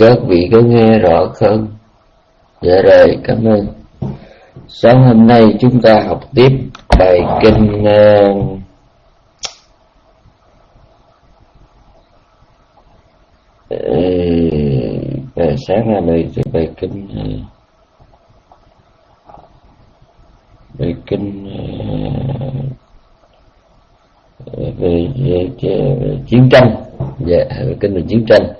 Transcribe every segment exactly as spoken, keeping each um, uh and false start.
Các vị có nghe rõ không? Dạ rồi, cảm ơn. Sáng hôm nay chúng ta học tiếp bài kinh uh, uh, sáng nay bài, bài kinh uh, bài kinh uh, về, về, về, về chiến tranh. Dạ, bài kinh về chiến tranh.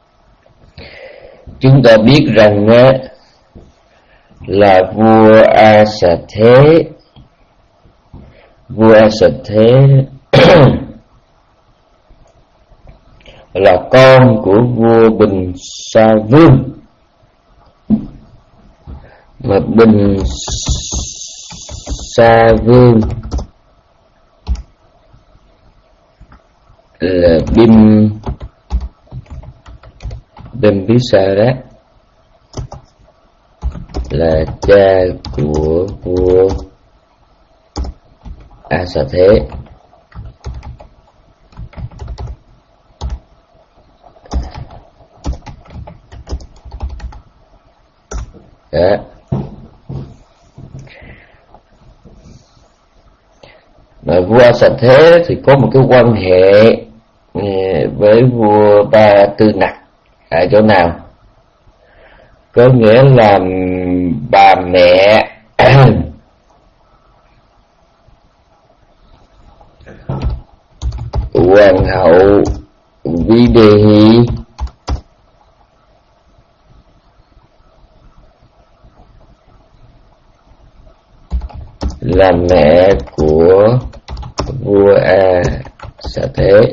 Chúng ta biết rằng uh, là vua A Xà Thế, vua A Xà Thế là con của vua Bình Sa Vương, mà Bình Sa Vương là Bim Bimbisara, là cha của vua A Xà Thế. Đó. Mà vua A Xà Thế thì có một cái quan hệ với vua Ba Tư Nặc ở chỗ nào? Có nghĩa là bà mẹ hoàng hậu Videhi là mẹ của vua A Xà Thế.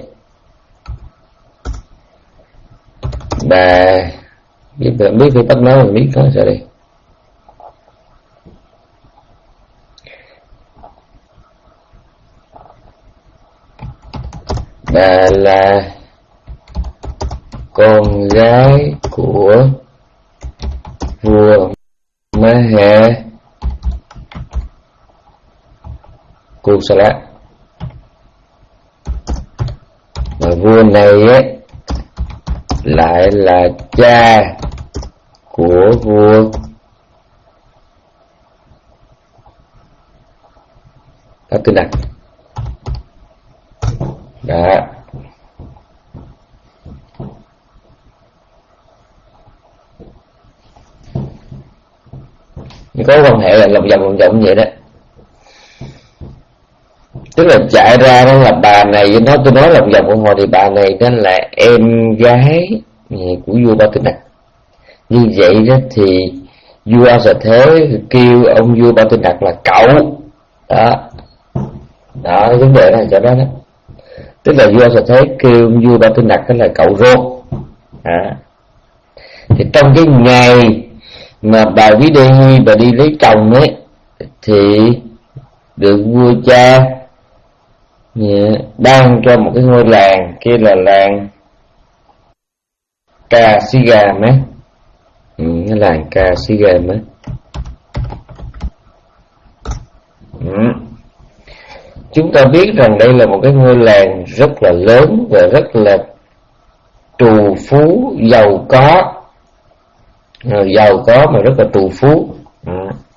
Bà biết biết phải bắt nói, mình biết nói sao đây? Bà là con gái của vua Maha Kusala, mà vua này ấy lại là cha của vua Ba Tư Nặc. Đó. Có quan hệ là lòng vòng lòng vòng vậy đó. Tức là chạy ra đó là bà này, nó tôi nói lòng vòng của họ thì bà này đó là em gái của vua Ba Tư Nặc. Như vậy đó thì vua A Xà Thế kêu ông vua Ba Tư Nặc là cậu. Đó. Đó, vấn đề là chỗ đó đó. Tức là vua A Xà Thế kêu ông vua Ba Tư Nặc đó là cậu ruột. Đó. Thì trong cái ngày mà bà Videhi bà đi lấy chồng ấy thì được vua cha ban cho một cái ngôi làng kia là làng Kasigam ấy. Ừ, cái làng Kasigam ấy. Ừ. Chúng ta biết rằng đây là một cái ngôi làng rất là lớn và rất là trù phú, giàu có, giàu có mà rất là trù phú. Ừ.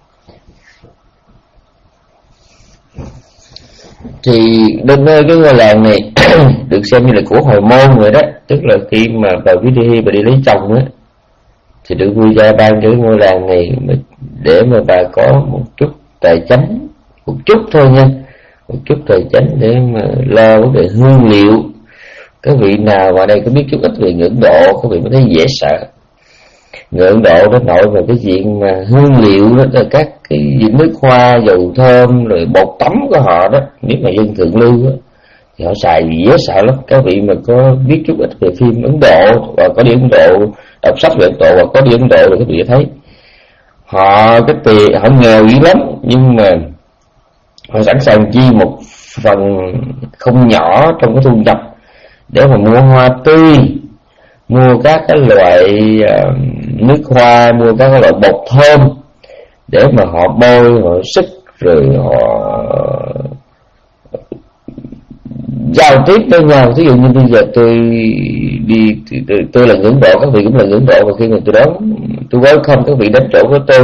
Thì bên nơi cái ngôi làng này được xem như là của hồi môn rồi đó, tức là khi mà bà Videhi bà đi lấy chồng á thì được vua cha ban cho cái ngôi làng này để mà bà có một chút tài chánh, một chút thôi nha, một chút tài chánh để mà lo vấn đề hương liệu. Các vị nào mà đây có biết chút ít về ngưỡng độ, các vị mới thấy dễ sợ. Ngưỡng độ nó nội vào cái chuyện mà hương liệu đó, là các cái gì nước hoa, dầu thơm, rồi bột tắm của họ đó. Nếu mà dân thượng lưu đó, thì họ xài gì dễ sợ lắm. Các vị mà có biết chút ít về phim Ấn Độ và có đi Ấn Độ, đọc sách về Ấn Độ và có đi Ấn Độ thì các vị thấy họ cái tiền họ nghèo dữ lắm, nhưng mà họ sẵn sàng chi một phần không nhỏ trong cái thu nhập để mà mua hoa tươi, mua các cái loại uh, nước hoa, mua các cái loại bột thơm để mà họ bôi, họ sức, rồi họ giao tiếp với nhau. Ví dụ như bây giờ tôi đi, tôi, tôi là ngưỡng độ, các vị cũng là ngưỡng độ, và khi mà tôi đón tôi welcome các vị đến chỗ của tôi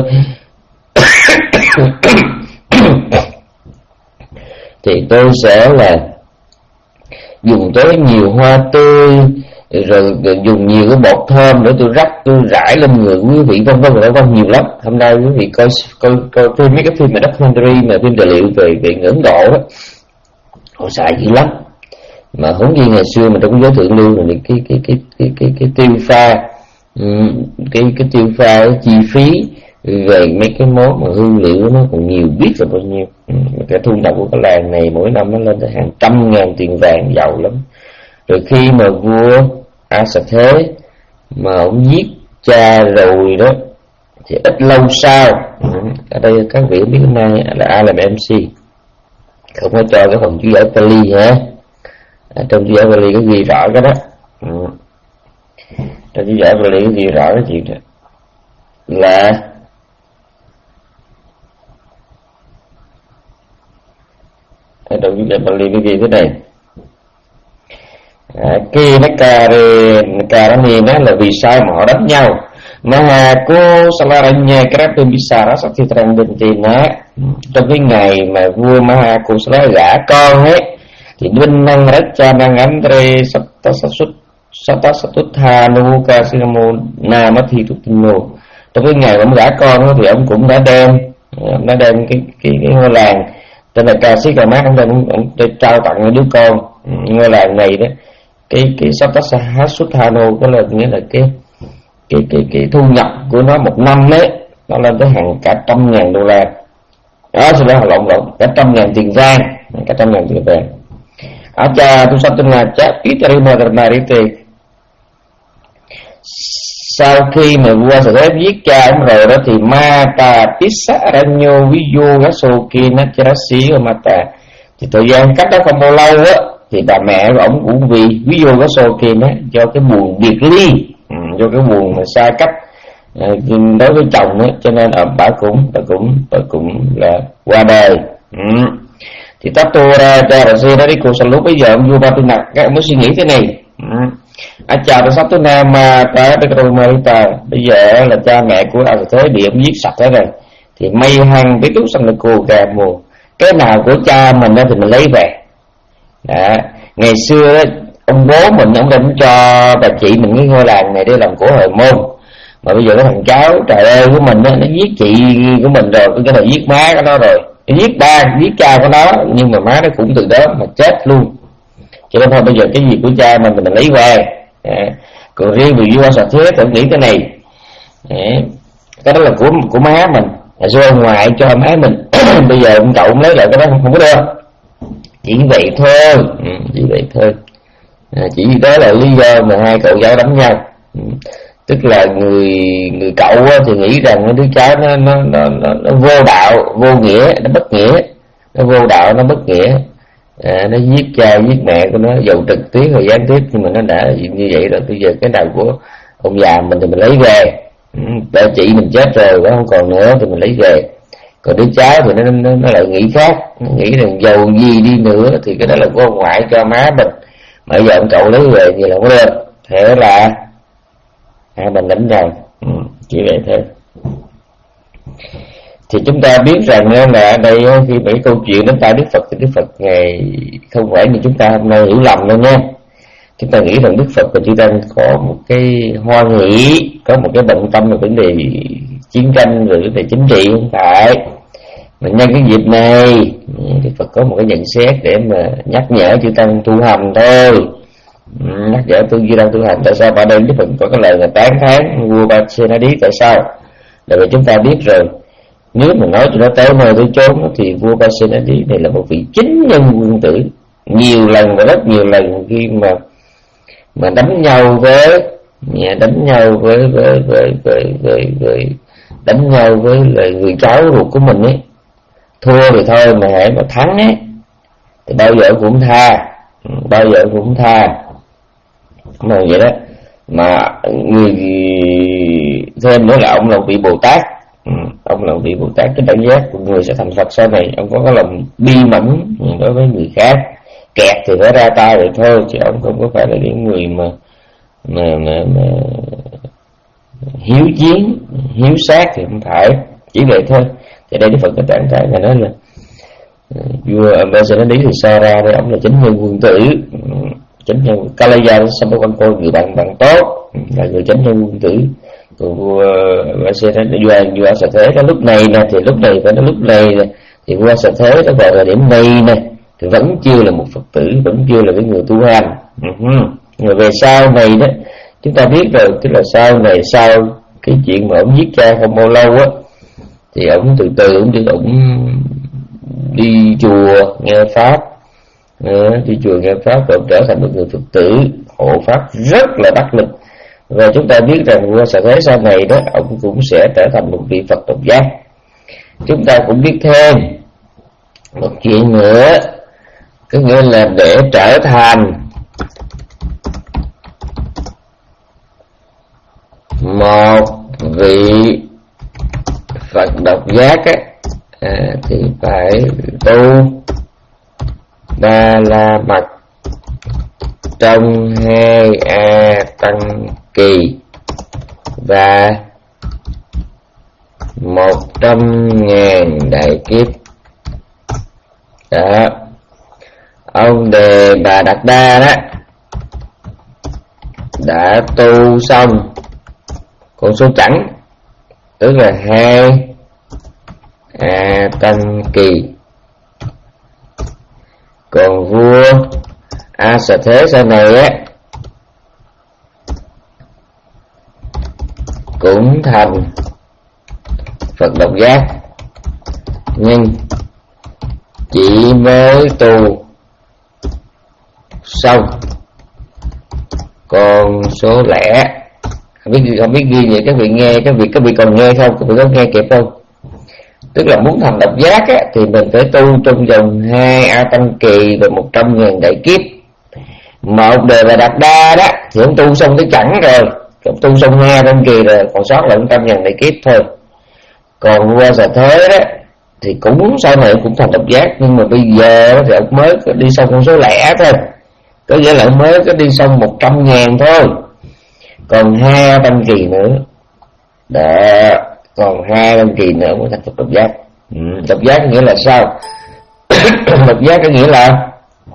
thì tôi sẽ là dùng tới nhiều hoa tươi, rồi dùng nhiều cái bột thơm để tôi rắc, tôi rải lên người quý vị, vân vân vân vân, nhiều lắm. Hôm nay quý vị coi coi coi phim, mấy cái phim mà documentary, mà phim tài liệu về về ngưỡng độ đó, họ xài dữ lắm. Mà huống gì ngày xưa mà trong cái giới thượng lưu này, cái cái cái cái cái cái tiêu pha, cái cái tiêu pha cái chi phí về mấy cái món mà hương liệu nó còn nhiều biết là bao nhiêu. Cái thu nhập của cái làng này mỗi năm nó lên tới hàng trăm ngàn tiền vàng, giàu lắm. Rồi khi mà vua A Xà Thế mà ông giết cha rồi đó, thì ít lâu sau, ở đây các vị biết hôm nay là ai làm em xê, không có cho cái phần chú giải Pali hả? À, trong chú giải Pali có ghi rõ cái đó. Ừ. Trong chú giải Pali có ghi rõ cái chuyện đó là ở trong chú giải Pali có ghi thế này. Khi nó cà cà ra nó là vì sao mà họ đánh nhau. Mà cô Salaranya Kratu Bisara Saktitran Bentina, trong cái ngày mà vua Mahakusala gả con ấy, thì Vinh năng rất cha năng Andre Satasatuthanu Kasinamo Namathi Tutino. Trong cái ngày ông gả con thì ông cũng đã đem ông đã đem cái cái, cái ngôi làng tên là Kasikama, ông đem ông trao tặng đứa con ngôi làng này đó. Cái cái Satasahasuthano có là nghĩa là cái cái cái cái thu nhập của nó một năm đấy, nó lên tới hàng cả trăm ngàn đô la. Đó, sau đó lộn lộn cả trăm ngàn tiền vàng, cả trăm ngàn tiền vàng. Acha tu satu ngaca itari madarmarite. Sau khi mà vua Xà Thế giết cha ông rồi đó, thì Mata Tissa Ranyo Viyo Gasoki Nacharasi và Mata, thì thời gian cách đó không bao lâu á, thì bà mẹ của ông cũng vì ví dụ cái sô kia đó, do cái buồn biệt ly, ừ, do cái buồn mà xa cách à, đối với chồng đó, cho nên ở bà cũng bà cũng bà cũng là qua đời. Ừ. Thì tắt tôi ra cha bà xưa đó đi cô sao lúc bây giờ ông vua Ba Tư Nặc các ông mới suy nghĩ thế này. Ừ. À chào tôi sắp tới Nam mà cái cái tôi Marita bây giờ là cha mẹ của A Xà Thế bị ông giết sạch thế này, thì may hăng biết lúc xong là cô gà mù cái nào của cha mình đó thì mình lấy về. Đó. Ngày xưa đó, ông bố mình ông định cho bà chị mình cái ngôi làng này để làm của hồi môn, mà bây giờ cái thằng cháu trời ơi của mình đó, nó giết chị của mình rồi, cái này giết má của nó rồi, nó giết ba giết cha của nó, nhưng mà má nó cũng từ đó mà chết luôn. Cho nên thôi bây giờ cái gì của cha mình mình lấy về. À, còn riêng vì vua Xà Thế tôi nghĩ cái này à, cái đó là của của má mình, là do ông ngoại cho má mình bây giờ ông cậu ông lấy lại cái đó không, không có được. Chỉ vậy thôi, ừ, chỉ vậy thôi. À, chỉ đó là lý do mà hai cậu cháu đánh nhau. Ừ. Tức là người người cậu á, thì nghĩ rằng cái đứa cháu nó nó, nó nó nó vô đạo, vô nghĩa, nó bất nghĩa, nó vô đạo, nó bất nghĩa. À, nó giết cha giết mẹ của nó, dầu trực tiếp hay gián tiếp, nhưng mà nó đã như vậy rồi. Bây giờ cái nào của ông già mình thì mình lấy về. Ừ. Bà chị mình chết rồi, nó không còn nữa thì mình lấy về. Còn đứa cháu thì nó, nó, nó lại nghĩ khác, nó nghĩ rằng dầu gì đi nữa thì cái đó là của ông ngoại cho má mình, mà giờ ông cậu lấy về gì là không có được. Thế là hai mình đánh nhau. Ừ, chỉ vậy thôi. Thì chúng ta biết rằng là ở đây khi mấy câu chuyện đến tại Đức Phật thì Đức Phật ngày không phải như chúng ta hôm nay hiểu lầm đâu nha. Chúng ta nghĩ rằng Đức Phật và Chư Tăng có một cái hoan hỷ, có một cái bận tâm về vấn đề chiến tranh rồi vấn đề chính trị, không phải. Mà nhân cái dịp này Đức Phật có một cái nhận xét để mà nhắc nhở Chư Tăng tu hành thôi. Nhắc nhở tu Chư Tăng tu hành. Tại sao ở đây Đức Phật có cái lời là tán thán vua Pasenadi? Tại sao? Để mà chúng ta biết rồi, nếu mà nói cho nó tới nơi tới chốn thì vua Pasenadi này là một vị chính nhân quân tử, nhiều lần và rất nhiều lần khi mà mà đánh nhau với đánh nhau với với với với với, với đánh nhau với là người cháu ruột của mình ấy, thua thì thôi, mà hãy mà thắng ấy thì bao giờ cũng tha, bao giờ cũng tha. Mà vậy đó, mà người thêm nữa là ông là vị Bồ Tát. Ừ, ông là vị Bồ Tát, cái đẳng giác của người sẽ thành Phật sau này. Ông có cái lòng bi mẫn đối với người khác, kẹt thì phải ra tay rồi thôi, chứ ông không có phải là những người mà mà, mà, mà hiếu chiến hiếu sát thì không phải, chỉ vậy thôi. Thì đây Đức Phật có tán cái là nói là vua Ambassador thì so ra với ông là chánh nhân quân tử, chánh nhân Kalaya Sampavako, người bạn bạn tốt, là người chánh nhân quân tử. Còn vua Ambassador vua vua Sa Thế cái lúc này nè, thì lúc này phải nói lúc này nè, thì vua Sa Thế nó vào thời điểm này nè thì vẫn chưa là một Phật tử, vẫn chưa là cái người tu hành. Uh-huh. Rồi về sau này đó chúng ta biết rồi, tức là sau này sau cái chuyện mà ông giết cha không bao lâu á, thì ông từ từ ông đi ông đi chùa nghe pháp, à, đi chùa nghe pháp và trở thành một người Phật tử hộ pháp rất là đắc lực. Và chúng ta biết rằng vua Sa Thế sau này đó ông cũng sẽ trở thành một vị Phật độc giác. Chúng ta cũng biết thêm một chuyện nữa, có nghĩa là để trở thành một vị Phật độc giác á, à, thì phải tu Ba La Mật trong hai A Tăng Kỳ và một trăm ngàn đại kiếp. Đó, ông Đề Bà Đạt Đa đó đã tu xong con số chẵn, tức là hai A Tăng Kỳ. Còn vua A Sa Thế sau này á cũng thành Phật độc giác, nhưng chỉ mới tu xong con số lẻ. Không biết không biết ghi vậy các vị nghe, các vị các vị còn nghe không, các vị có nghe kịp không? Tức là muốn thành độc giác á, thì mình phải tu trong vòng hai A Tăng Kỳ và một trăm ngàn đại kiếp. Một Đề Bà Đạt Đa đó thì ông tu xong cái chẵn rồi, ông tu xong hai A Tăng Kỳ rồi, còn sót lại một trăm ngàn đại kiếp thôi. Còn vua Sa Thế đó thì cũng sau này cũng thành độc giác, nhưng mà bây giờ thì ông mới đi xong con số lẻ thôi, có nghĩa là ông mới có đi xong một trăm ngàn thôi, còn hai A Tăng Kỳ nữa đó, còn hai năm kỳ nữa mới thành Phật độc giác. Ừ, độc giác nghĩa là sao? Độc giác có nghĩa là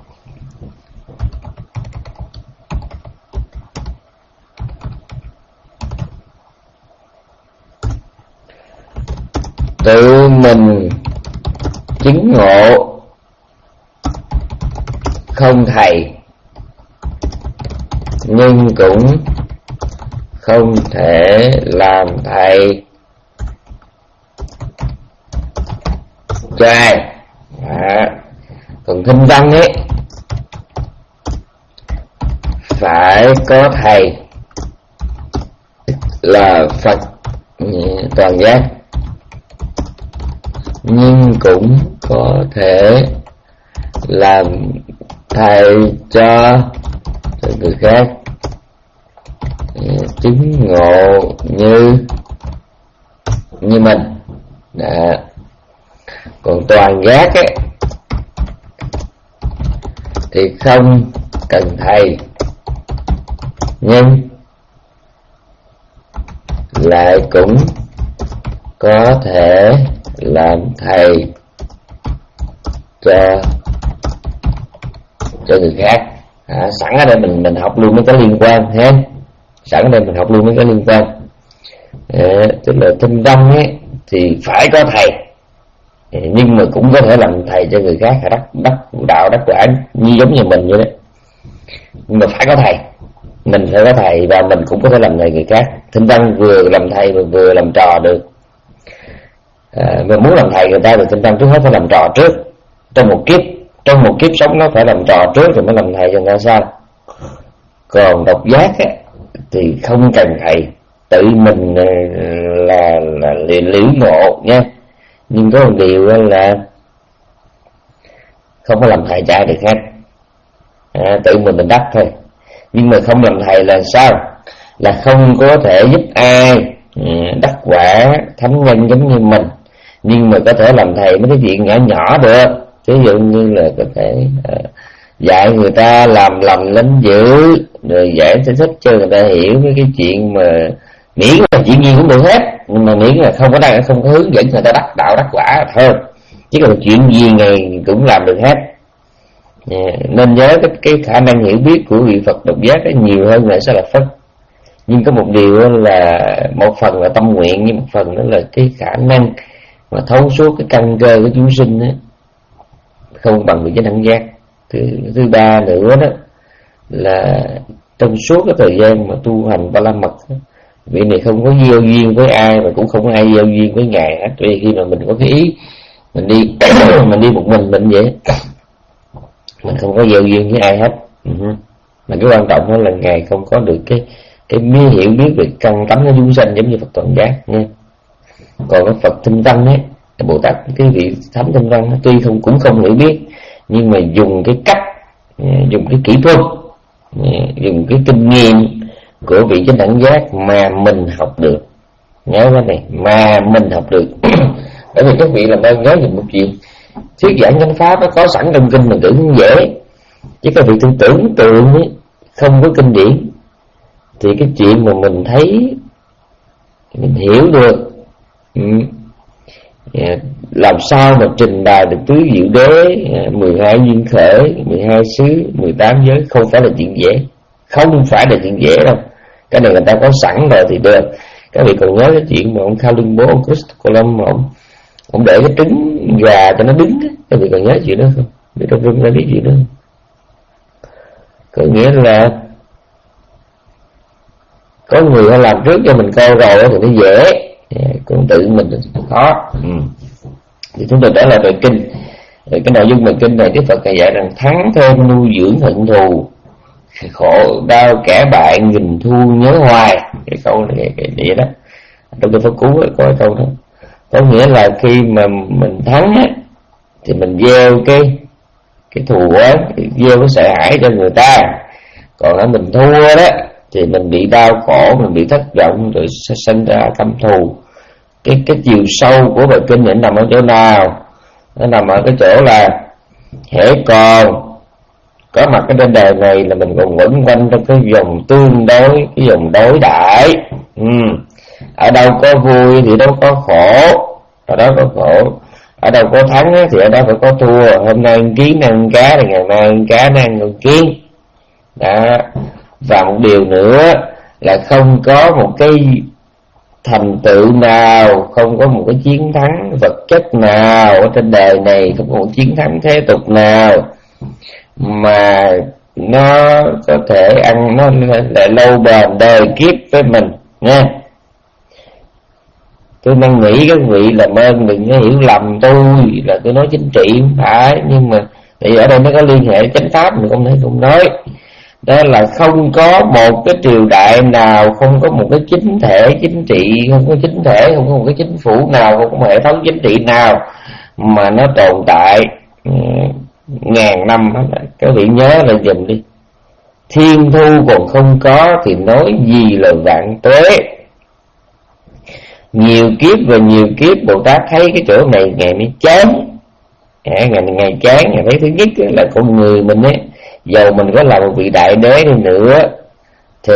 tự mình chứng ngộ không thầy, nhưng cũng không thể làm thầy cho ai. À, còn thinh văn ấy phải có thầy là Phật toàn giác, nhưng cũng có thể làm thầy cho người khác chứng ngộ như như mình. Đó. Còn toàn giác ấy thì không cần thầy, nhưng lại cũng có thể làm thầy cho cho người khác. À, sẵn ở đây mình mình học luôn mấy cái liên quan ha. Sẵn ở đây mình học luôn mấy cái liên quan. À, tức là thinh văn ấy thì phải có thầy, nhưng mà cũng có thể làm thầy cho người khác, đắc đắc đạo đắc quả như giống như mình vậy đó. Nhưng mà phải có thầy, mình phải có thầy và mình cũng có thể làm thầy người khác. Thinh văn vừa làm thầy và vừa làm trò được. À, mà muốn làm thầy người ta thì thinh văn trước hết phải làm trò trước. Trong một kiếp trong một kiếp sống nó phải làm trò trước rồi mới làm thầy cho người ta sao. Còn độc giác á, thì không cần thầy, tự mình là là liễu ngộ nha. Nhưng có một điều là không có làm thầy cho ai được hết. À, tự mình mình đắc thôi. Nhưng mà không làm thầy là sao? Là không có thể giúp ai đắc quả thánh nhân giống như mình, nhưng mà có thể làm thầy mấy cái chuyện nhỏ nhỏ được. Ví dụ như là có thể uh, dạy người ta làm lành lánh dữ, rồi giải thích cho người ta hiểu mấy cái chuyện mà miễn là chuyện gì cũng được hết, nhưng mà miễn là không có đang không có hướng dẫn người ta đắc đạo đắc quả thôi, chứ còn chuyện gì ngày cũng làm được hết. Nên nhớ cái, cái khả năng hiểu biết của vị Phật độc giác nó nhiều hơn là Xá Lợi Phất. Nhưng có một điều là một phần là tâm nguyện, nhưng một phần đó là cái khả năng mà thấu suốt cái căn cơ của chúng sinh đó, không bằng vị Chánh Đẳng Giác. Thứ, thứ ba nữa đó là trong suốt cái thời gian mà tu hành Ba La Mật, vị này không có gieo duyên với ai mà cũng không có ai gieo duyên với ngài hết. Vì khi mà mình có cái ý mình đi mình đi một mình mình vậy, mình không có gieo duyên với ai hết. Uh-huh. Mà cái quan trọng đó là ngài không có được cái cái biết hiểu biết về căn tánh của chúng sanh giống như Phật Toàn Giác nha. Còn cái Phật Tinh Văn ấy, Bồ Tát cái vị Thánh Tinh Văn tuy không cũng không hiểu biết, nhưng mà dùng cái cách, dùng cái kỹ thuật, dùng cái kinh nghiệm của vị Chánh Đẳng Giác mà mình học được. Nhớ cái này, mà mình học được. Bởi vì các vị làm ơn nhớ dùm một chuyện, thuyết giảng chánh pháp nó có sẵn trong kinh mình tưởng dễ, chứ các vị tưởng tưởng tượng ấy, không có kinh điển thì cái chuyện mà mình thấy mình hiểu được, ừ. Yeah. Làm sao mà trình bày được tứ diệu đế, mười hai duyên khởi, mười hai xứ, mười tám giới, không phải là chuyện dễ, không phải là chuyện dễ đâu. Cái này người ta có sẵn rồi thì được. Các vị còn nhớ cái chuyện mà ông Kha Lương Bố, ông Christ Colum mà ông ông để cái trứng gà cho nó đứng á, các vị còn nhớ chuyện đó không? Để trong rung ra biết chuyện đó không? Có nghĩa là có người họ làm trước cho mình coi rồi thì nó dễ, còn tự mình thì khó. Ừ. Thì chúng tôi trở lại về kinh. Cái nội dung về kinh này Đức Phật dạy rằng thắng thêm nuôi dưỡng hận thù, khổ đau kẻ bạn nghìn thu nhớ hoài. Cái câu này cái, cái gì đó trong cái Pháp Cú có cái câu đó, có nghĩa là khi mà mình thắng á, thì mình gieo cái cái thù oán, gieo cái sợ hãi cho người ta. Còn ở mình thua đó thì mình bị đau khổ, mình bị thất vọng, rồi sẽ sinh ra căm thù. Cái cái chiều sâu của bài kinh này nằm ở chỗ nào? Nó nằm ở cái chỗ là hễ còn có mặt ở trên đời này là mình còn quẩn quanh trong cái vòng tương đối, cái vòng đối đãi. Ừ. Ở đâu có vui thì đâu có khổ, ở đó có khổ. Ở đâu có thắng thì ở đó phải có thua. Hôm nay ăn kiến ăn cá thì ngày mai ăn cá ăn con kiến. Đó. Và một điều nữa là không có một cái thành tựu nào, không có một cái chiến thắng vật chất nào ở trên đời này, không có một chiến thắng thế tục nào mà nó có thể ăn nó lại lâu bền đời kiếp với mình nha. Tôi đang nghĩ các vị làm ơn đừng có hiểu lầm tôi là tôi nói chính trị, không phải. Nhưng mà thì ở đây nó có liên hệ chánh pháp, mình không thể không nói. Đó là không có một cái triều đại nào, không có một cái chính thể chính trị, không có chính thể, không có một cái chính phủ nào, không có một hệ thống chính trị nào mà nó tồn tại ngàn năm hết. Các vị nhớ là dùm đi, thiên thu còn không có thì nói gì là vạn tuế. Nhiều kiếp và nhiều kiếp Bồ Tát thấy cái chỗ này ngày mới chán. À, ngày ngày chán, ngày thấy thứ nhất là con người mình ấy, dầu mình có là một vị đại đế đi nữa thì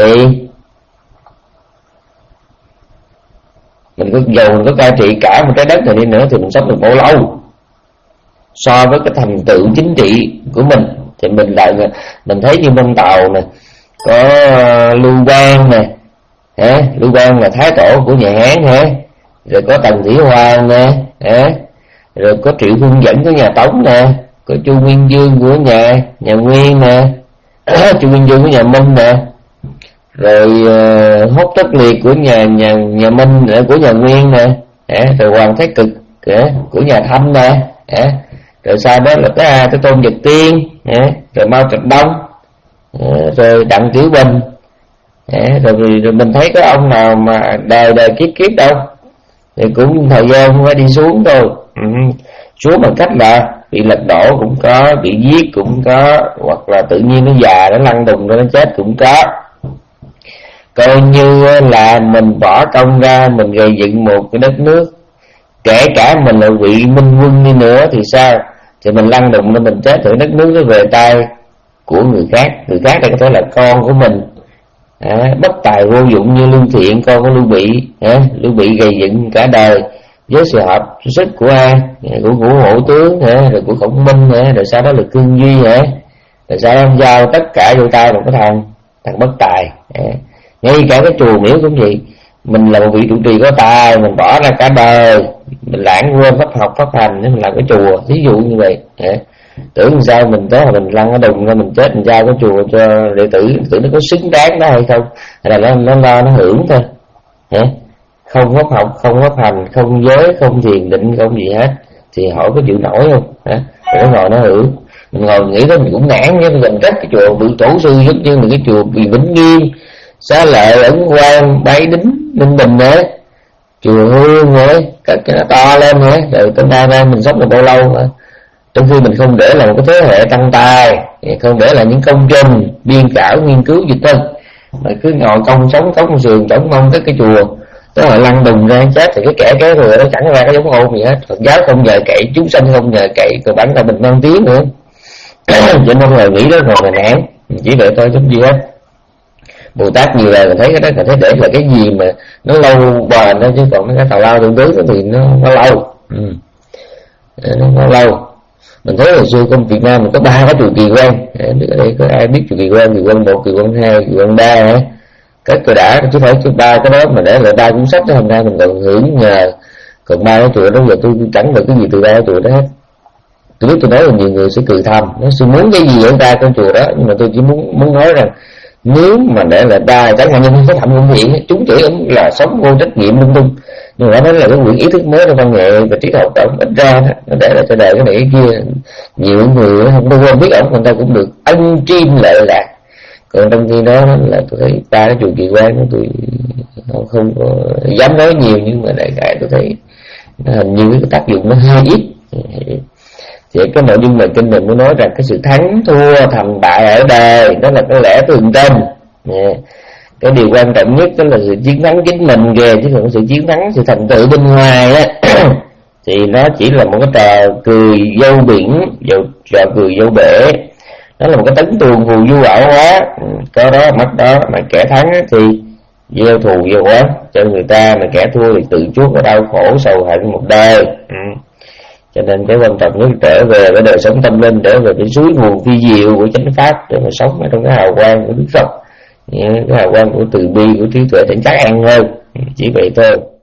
mình có dầu mình có cai trị cả một trái đất này đi nữa thì mình sống được bao lâu so với cái thành tựu chính trị của mình. Thì mình lại mình thấy như bên Tàu nè, có Lưu Bang nè, hả? Lưu Bang là thái tổ của nhà Hán hả? Rồi có Tần Thủy Hoàng nè, hả? Rồi có Triệu Phương Dẫn của nhà Tống nè, có Chu Nguyên Dương của nhà nhà Nguyên nè, Chu Nguyên Dương của nhà Minh nè, rồi uh, Hốt Tất Liệt của nhà nhà nhà Minh nè, của nhà Nguyên nè, à, rồi Hoàng Thái Cực à, của nhà Thanh nè, à, rồi sau đó là cái à, cái Tôn Nhật Tiên, à, rồi Mao Trạch Đông, à, rồi Đặng Tiểu Bình, à, rồi, rồi, rồi mình thấy có ông nào mà đời đời kiếp kiếp đâu, thì cũng thời gian không phải đi xuống thôi. Ừ. Xuống bằng cách là bị lật đổ cũng có, bị giết cũng có, hoặc là tự nhiên nó già nó lăn đùng rồi nó chết cũng có. Coi như là mình bỏ công ra mình gây dựng một cái đất nước, kể cả mình là vị minh quân đi nữa thì sao, thì mình lăn đùng nên mình chết thì đất nước nó về tay của người khác. Người khác đây có thể là con của mình, à, bất tài vô dụng như Lương Thiện, con của Lưu Bị. à, Lưu Bị gầy dựng cả đời với sự hợp sức của ai, của Vũ Hổ Tướng, à, rồi của Khổng Minh, à, rồi sau đó là Cương Duy, à, rồi sau đó giao tất cả vô tay một cái thằng thằng bất tài. à. Ngay cả cái chùa miếu cũng vậy, mình là một vị trụ trì có tài, mình bỏ ra cả đời, mình lãng quên pháp học pháp hành để mình làm cái chùa, ví dụ như vậy. à. Tưởng sao mình tới mình lăn ở đùng ra mình chết, mình giao cái chùa cho đệ tử, tưởng nó có xứng đáng đó hay không, hay là nó nó lo nó hưởng thôi. à. Không pháp học, không pháp hành, không giới, không thiền định, không gì hết, thì họ có chịu nổi không? à. Nó ngồi nó hưởng, mình ngồi nghĩ đó mình cũng nản nhé. Mình gần các cái chùa bị tổ sư giống như là cái chùa Vì Vĩnh Nghiêm, Xá Lợi, Ấn Quang, Bái Đính, Ninh Bình nữa, chùa Hương rồi các cái nó to lên nữa, rồi tới nay nay mình sống được bao lâu mà trong khi mình không để là một cái thế hệ tăng tài, không để là những công trình biên khảo nghiên cứu dịch tân, mà cứ ngồi công sống cống sườn chống mong tới cái chùa tới hồi lăn đùng ra chết thì cái kẻ cái người nó chẳng ra cái giống ôn gì hết. Phật giáo không nhờ cậy, chúng sanh không nhờ cậy, rồi bản thân mình mang tiếng nữa. Cho nên không ngờ nghĩ đó rồi mình nản, chỉ vậy thôi chứ gì hết. Bồ Tát nhiều lời mình thấy cái đó, mình thấy để là cái gì mà nó lâu bền đó, chứ còn cái tào lao tương tứ thì nó nó lâu. ừ. nó, nó lâu. Mình thấy hồi xưa trong Việt Nam mình có ba cái chùa Kỳ Quan, ở đây có ai biết chùa Kỳ Quan, Kỳ Quan một, Kỳ Quan hai, Kỳ Quan ba hả? Các tôi đã chứ phải chứ ba cái đó mà để lại ba cuốn sách đó, hôm nay mình còn hưởng nhờ. Còn ba cái chùa đó giờ tôi chẳng được cái gì từ ba cái chùa đó hết. Tôi biết tôi nói là nhiều người sẽ cười thầm, nó sư muốn cái gì ở ta con chùa đó, nhưng mà tôi chỉ muốn muốn nói rằng nếu mà để lại ba chẳng hạn như cái Thẩm Công Thiện, chúng chỉ ông là sống vô trách nhiệm lung tung, nhưng mà đó là cái quyển ý thức mới trong văn nghệ và triết học ông ít ra đó, nó để lại cho đời cái này cái kia. Nhiều người không tôi không biết ông, người ta cũng được ân chim lợi lạc. Còn trong khi đó là tôi thấy ba cái chùa Kỳ Quan, tôi không có dám nói nhiều, nhưng mà đại khái tôi thấy hình như cái tác dụng nó hơi ít. Thì cái nội dung mà kinh mình muốn nói rằng cái sự thắng thua thành bại ở đời đó là cái lẽ thường tình. Cái điều quan trọng nhất đó là sự chiến thắng chính mình kìa, chứ không sự chiến thắng sự thành tựu bên ngoài á thì nó chỉ là một cái trò cười dâu biển, dầu trò cười dâu bể. Nó là một cái tấn tuồng phù du ảo hóa, có đó mất đó. Mà kẻ thắng thì gieo thù gieo oán cho người ta, mà kẻ thua thì tự chuốc cái đau khổ sầu hận một đời. ừ. Cho nên cái quan trọng nhất trở về với đời sống tâm linh, trở về cái suối nguồn phi diệu của chánh pháp để mà sống ở trong cái hào quang của Đức Phật, cái hào quang của từ bi, của trí tuệ tỉnh chắc ăn hơn. Chỉ vậy thôi.